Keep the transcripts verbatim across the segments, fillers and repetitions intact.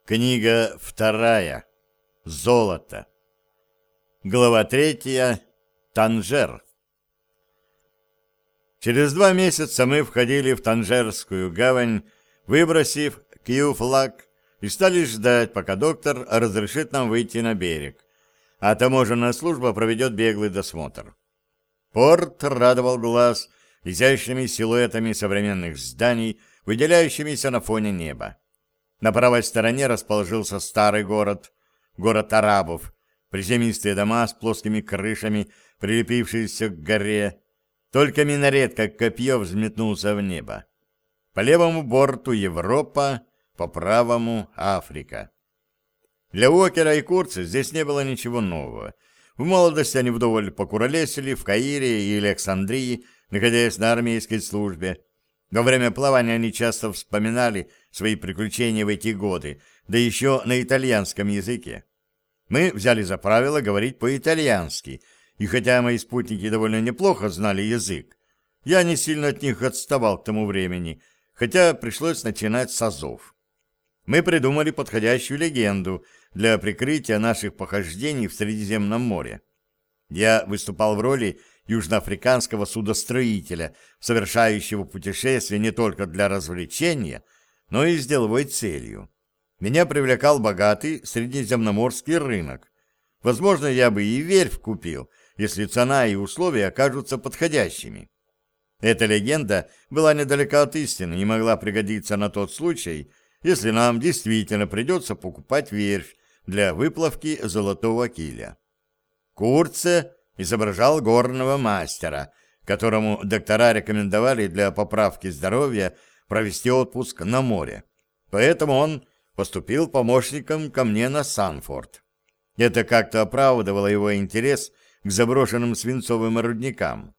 Книга вторая. Золото. Глава третья. Танжер. Через два месяца мы входили в Танжерскую гавань, выбросив кью-флаг, и стали ждать, пока доктор разрешит нам выйти на берег, а таможенная служба проведет беглый досмотр. Порт радовал глаз изящными силуэтами современных зданий, выделяющимися на фоне неба. На правой стороне расположился старый город, город арабов, приземистые дома с плоскими крышами, прилепившиеся к горе. Только минарет, как копье, взметнулся в небо. По левому борту Европа, по правому Африка. Для Уокера и Курца здесь не было ничего нового. В молодости они вдоволь покуролесили в Каире и Александрии, находясь на армейской службе. Во время плавания они часто вспоминали свои приключения в эти годы, да еще на итальянском языке. Мы взяли за правило говорить по-итальянски, и хотя мои спутники довольно неплохо знали язык, я не сильно от них отставал к тому времени, хотя пришлось начинать с азов. Мы придумали подходящую легенду для прикрытия наших похождений в Средиземном море. Я выступал в роли южноафриканского судостроителя, совершающего путешествие не только для развлечения, но и с деловой целью. Меня привлекал богатый средиземноморский рынок. Возможно, я бы и верфь купил, если цена и условия окажутся подходящими. Эта легенда была недалека от истины и могла пригодиться на тот случай, если нам действительно придется покупать верфь для выплавки золотого киля. Курце изображал горного мастера, которому доктора рекомендовали для поправки здоровья провести отпуск на море. Поэтому он поступил помощником ко мне на Санфорд. Это как-то оправдывало его интерес к заброшенным свинцовым рудникам.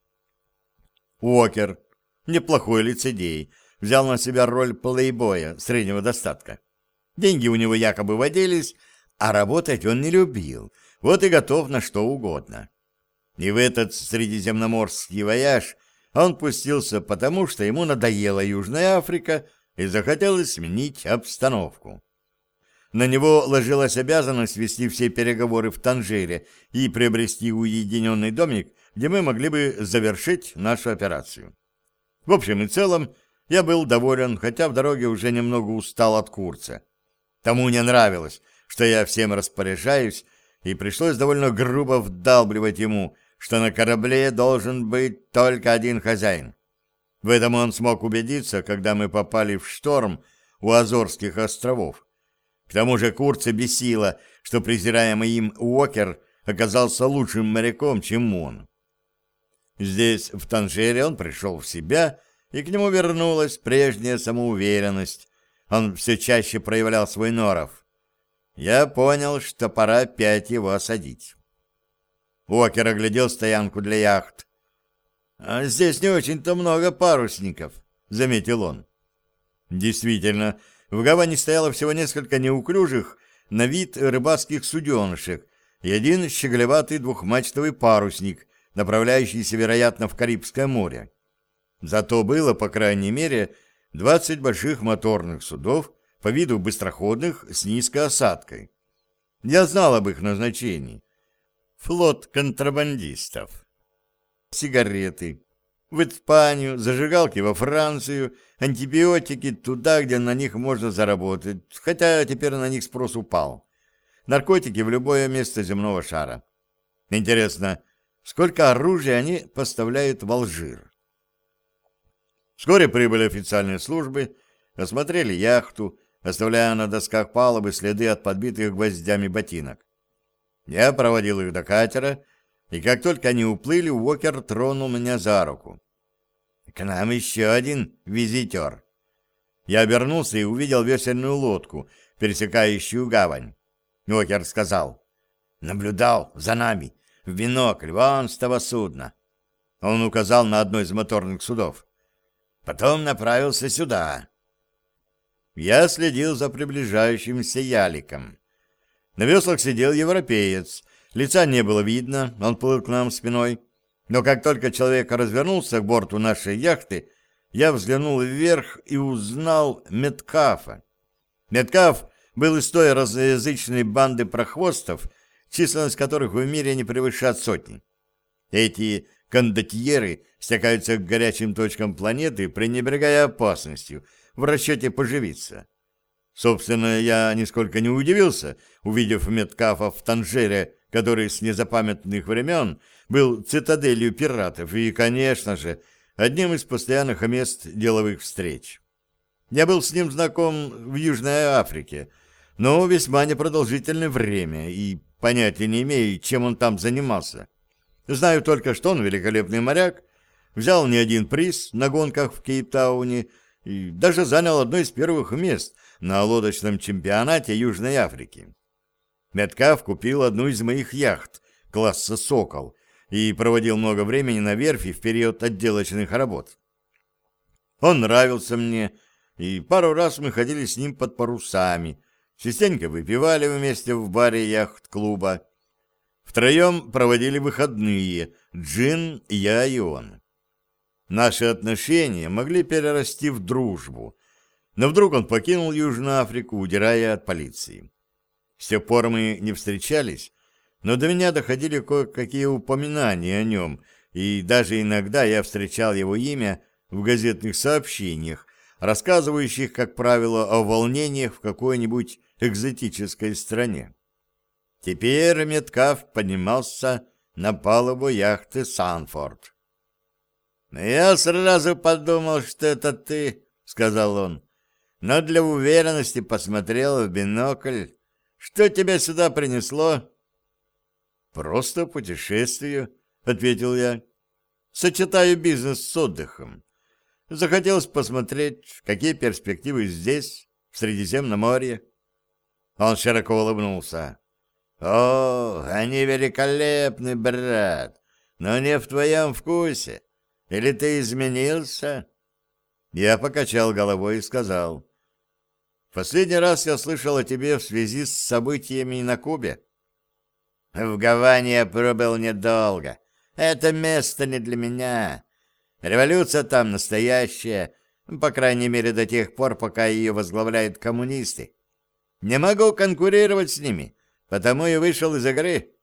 Уокер, неплохой лицедей, взял на себя роль плейбоя среднего достатка. Деньги у него якобы водились, а работать он не любил, вот и готов на что угодно. И в этот средиземноморский вояж он пустился потому, что ему надоела Южная Африка и захотелось сменить обстановку. На него ложилась обязанность вести все переговоры в Танжере и приобрести уединенный домик, где мы могли бы завершить нашу операцию. В общем и целом, я был доволен, хотя в дороге уже немного устал от Курца. Тому не нравилось, что я всем распоряжаюсь, и пришлось довольно грубо вдалбливать ему, что на корабле должен быть только один хозяин. В этом он смог убедиться, когда мы попали в шторм у Азорских островов. К тому же Курца бесило, что презираемый им Уокер оказался лучшим моряком, чем он. Здесь, в Танжере, он пришел в себя, и к нему вернулась прежняя самоуверенность. Он все чаще проявлял свой норов. Я понял, что пора опять его осадить. Уокер оглядел стоянку для яхт. «А здесь не очень-то много парусников», — заметил он. Действительно, в гавани стояло всего несколько неуклюжих на вид рыбацких суденышек и один щеголеватый двухмачтовый парусник, направляющийся, вероятно, в Карибское море. Зато было, по крайней мере, двадцать больших моторных судов, по виду быстроходных, с низкой осадкой. Я знал об их назначении. Флот контрабандистов. Сигареты. В Испанию, зажигалки во Францию, антибиотики туда, где на них можно заработать, хотя теперь на них спрос упал. Наркотики в любое место земного шара. Интересно, сколько оружия они поставляют в Алжир? Вскоре прибыли официальные службы, осмотрели яхту, оставляя на досках палубы следы от подбитых гвоздями ботинок. Я проводил их до катера, и как только они уплыли, Уокер тронул меня за руку. «К нам еще один визитер». Я обернулся и увидел весельную лодку, пересекающую гавань. Уокер сказал: «Наблюдал за нами в бинокль вон с того судна». Он указал на одно из моторных судов. «Потом направился сюда». Я следил за приближающимся яликом. На веслах сидел европеец. Лица не было видно, он плыл к нам спиной. Но как только человек развернулся к борту нашей яхты, я взглянул вверх и узнал Меткафа. Меткаф был из той разноязычной банды прохвостов, численность которых в мире не превышает сотни. Эти кондотьеры стекаются к горячим точкам планеты, пренебрегая опасностью, в расчете поживиться. Собственно, я нисколько не удивился, увидев Меткафа в Танжере, который с незапамятных времен был цитаделью пиратов и, конечно же, одним из постоянных мест деловых встреч. Я был с ним знаком в Южной Африке, но весьма непродолжительное время и понятия не имею, чем он там занимался. Знаю только, что он великолепный моряк, взял не один приз на гонках в Кейптауне и даже занял одно из первых мест на лодочном чемпионате Южной Африки. Меткаф купил одну из моих яхт класса «Сокол» и проводил много времени на верфи в период отделочных работ. Он нравился мне, и пару раз мы ходили с ним под парусами, частенько выпивали вместе в баре яхт-клуба. Втроем проводили выходные, Джин, я и он. Наши отношения могли перерасти в дружбу, но вдруг он покинул Южную Африку, удирая от полиции. С тех пор мы не встречались, но до меня доходили кое-какие упоминания о нем, и даже иногда я встречал его имя в газетных сообщениях, рассказывающих, как правило, о волнениях в какой-нибудь экзотической стране. Теперь Меткаф поднимался на палубу яхты «Санфорд». «Я сразу подумал, что это ты», — сказал он, «но для уверенности посмотрел в бинокль. Что тебя сюда принесло?» «Просто путешествие», — ответил я. «Сочетаю бизнес с отдыхом. Захотелось посмотреть, какие перспективы здесь, в Средиземном море». Он широко улыбнулся. «О, они великолепны, брат, но не в твоем вкусе. Или ты изменился?» Я покачал головой и сказал: «Последний раз я слышал о тебе в связи с событиями на Кубе». «В Гаване я пробыл недолго. Это место не для меня. Революция там настоящая, по крайней мере до тех пор, пока ее возглавляют коммунисты. Не могу конкурировать с ними, потому и вышел из игры».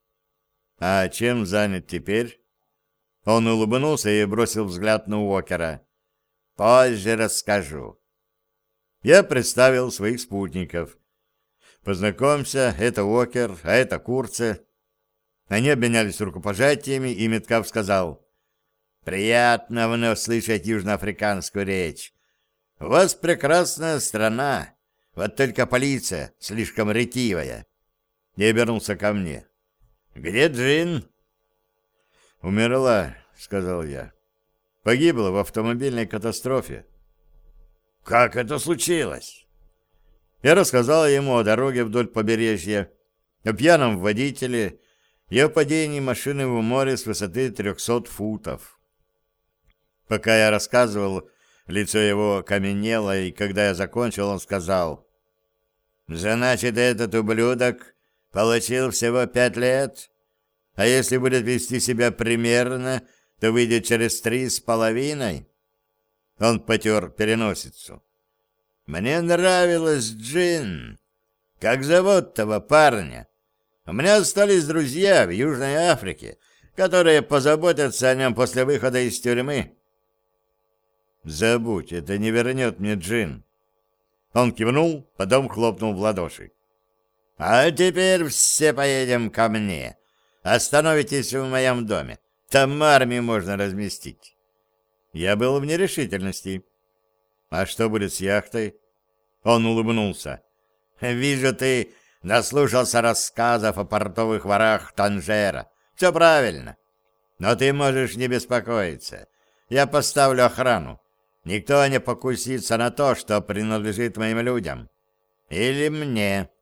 «А чем занят теперь?» Он улыбнулся и бросил взгляд на Уокера. «Позже расскажу». Я представил своих спутников. «Познакомься, это Уокер, а это Курце». Они обменялись рукопожатиями, и Меткаф сказал: «Приятно вновь слышать южноафриканскую речь. У вас прекрасная страна, вот только полиция слишком ретивая». И обернулся ко мне. «Где Джин?» «Умерла», — сказал я. «Погибла в автомобильной катастрофе». «Как это случилось?» Я рассказал ему о дороге вдоль побережья, о пьяном водителе и о падении машины в море с высоты трехсот футов. Пока я рассказывал, лицо его каменело, и когда я закончил, он сказал: «Значит, этот ублюдок получил всего пять лет, а если будет вести себя примерно, то выйдет через три с половиной». Он потер переносицу. «Мне нравилась Джин. Как зовут того парня? У меня остались друзья в Южной Африке, которые позаботятся о нем после выхода из тюрьмы». «Забудь, это не вернет мне Джин». Он кивнул, потом хлопнул в ладоши. «А теперь все поедем ко мне. Остановитесь в моем доме. Там армию можно разместить». Я был в нерешительности. «А что будет с яхтой?» Он улыбнулся. «Вижу, ты наслушался рассказов о портовых ворах Танжера. Все правильно. Но ты можешь не беспокоиться. Я поставлю охрану. Никто не покусится на то, что принадлежит моим людям. Или мне».